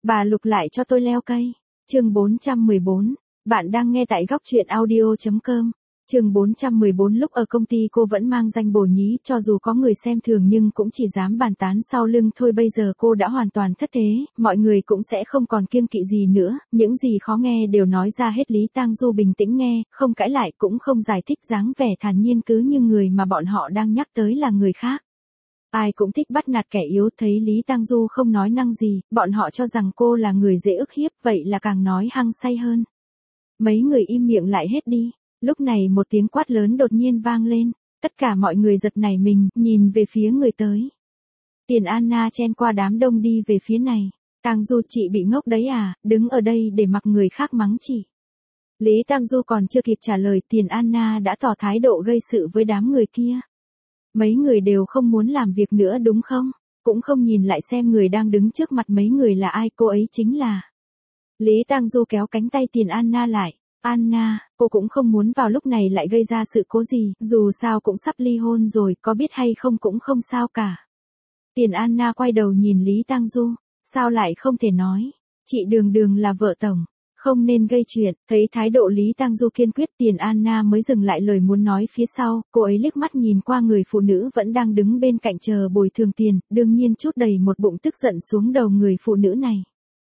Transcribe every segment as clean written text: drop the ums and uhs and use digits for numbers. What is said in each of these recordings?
Bà Lục lại cho tôi leo cây. Chương 414. Bạn đang nghe tại góc truyện audio.com. Chương 414. Lúc ở công ty cô vẫn mang danh bổ nhí, cho dù có người xem thường nhưng cũng chỉ dám bàn tán sau lưng thôi. Bây giờ cô đã hoàn toàn thất thế, mọi người cũng sẽ không còn kiêng kỵ gì nữa, những gì khó nghe đều nói ra hết. Lý Tang Du bình tĩnh nghe, không cãi lại cũng không giải thích, dáng vẻ thản nhiên cứ như người mà bọn họ đang nhắc tới là người khác. Ai cũng thích bắt nạt kẻ yếu, thấy Lý Tang Du không nói năng gì, bọn họ cho rằng cô là người dễ ức hiếp, vậy là càng nói hăng say hơn. Mấy người im miệng lại hết đi. Lúc này một tiếng quát lớn đột nhiên vang lên, tất cả mọi người giật nảy mình, nhìn về phía người tới. Tiền Anna chen qua đám đông đi về phía này. Tang Du, chị bị ngốc đấy à, đứng ở đây để mặc người khác mắng chị. Lý Tang Du còn chưa kịp trả lời, Tiền Anna đã tỏ thái độ gây sự với đám người kia. Mấy người đều không muốn làm việc nữa đúng không? Cũng không nhìn lại xem người đang đứng trước mặt mấy người là ai, cô ấy chính là. Lý Tang Du kéo cánh tay Tiền Anna lại. Anna, cô cũng không muốn vào lúc này lại gây ra sự cố gì, dù sao cũng sắp ly hôn rồi, có biết hay không cũng không sao cả. Tiền Anna quay đầu nhìn Lý Tang Du, sao lại không thể nói, chị Đường Đường là vợ tổng, không nên gây chuyện. Thấy thái độ Lý Tang Du kiên quyết, Tiền Anna mới dừng lại lời muốn nói phía sau, cô ấy liếc mắt nhìn qua người phụ nữ vẫn đang đứng bên cạnh chờ bồi thường tiền, đương nhiên trút đầy một bụng tức giận xuống đầu người phụ nữ này.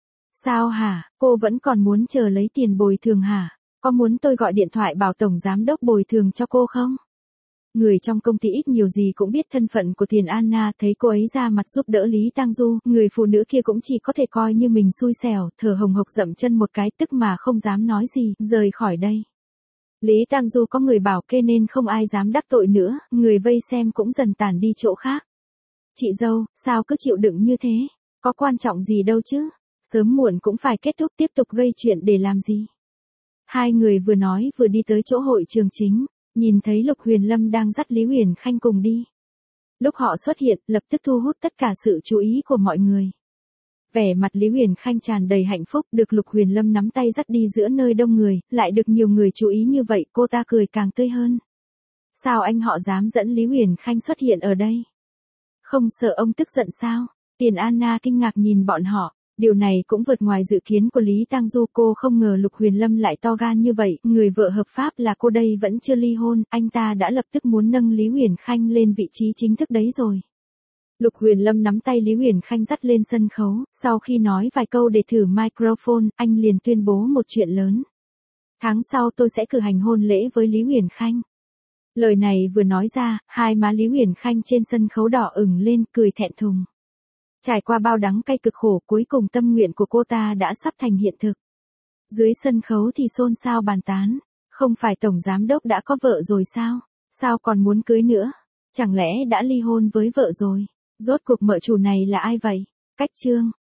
Sao hả, cô vẫn còn muốn chờ lấy tiền bồi thường hả? Có muốn tôi gọi điện thoại bảo tổng giám đốc bồi thường cho cô không? Người trong công ty ít nhiều gì cũng biết thân phận của Tiền Anna, thấy cô ấy ra mặt giúp đỡ Lý Tang Du, người phụ nữ kia cũng chỉ có thể coi như mình xui xẻo, thở hồng hộc dậm chân một cái, tức mà không dám nói gì, rời khỏi đây. Lý Tang Du có người bảo kê nên không ai dám đắc tội nữa, người vây xem cũng dần tản đi chỗ khác. Chị dâu, sao cứ chịu đựng như thế? Có quan trọng gì đâu chứ? Sớm muộn cũng phải kết thúc, tiếp tục gây chuyện để làm gì? Hai người vừa nói vừa đi tới chỗ hội trường chính, nhìn thấy Lục Huyền Lâm đang dắt Lý Huyền Khanh cùng đi. Lúc họ xuất hiện, lập tức thu hút tất cả sự chú ý của mọi người. Vẻ mặt Lý Huyền Khanh tràn đầy hạnh phúc, được Lục Huyền Lâm nắm tay dắt đi giữa nơi đông người, lại được nhiều người chú ý như vậy, cô ta cười càng tươi hơn. Sao anh họ dám dẫn Lý Huyền Khanh xuất hiện ở đây? Không sợ ông tức giận sao? Tiền Anna kinh ngạc nhìn bọn họ. Điều này cũng vượt ngoài dự kiến của Lý Tang Du, cô không ngờ Lục Huyền Lâm lại to gan như vậy, người vợ hợp pháp là cô đây vẫn chưa ly hôn, anh ta đã lập tức muốn nâng Lý Huyền Khanh lên vị trí chính thức đấy rồi. Lục Huyền Lâm nắm tay Lý Huyền Khanh dắt lên sân khấu, sau khi nói vài câu để thử microphone, anh liền tuyên bố một chuyện lớn. Tháng sau tôi sẽ cử hành hôn lễ với Lý Huyền Khanh. Lời này vừa nói ra, hai má Lý Huyền Khanh trên sân khấu đỏ ửng lên, cười thẹn thùng. Trải qua bao đắng cay cực khổ, cuối cùng tâm nguyện của cô ta đã sắp thành hiện thực. Dưới sân khấu thì xôn xao bàn tán. Không phải tổng giám đốc đã có vợ rồi sao? Sao còn muốn cưới nữa? Chẳng lẽ đã ly hôn với vợ rồi? Rốt cuộc mợ chủ này là ai vậy? Cách chương.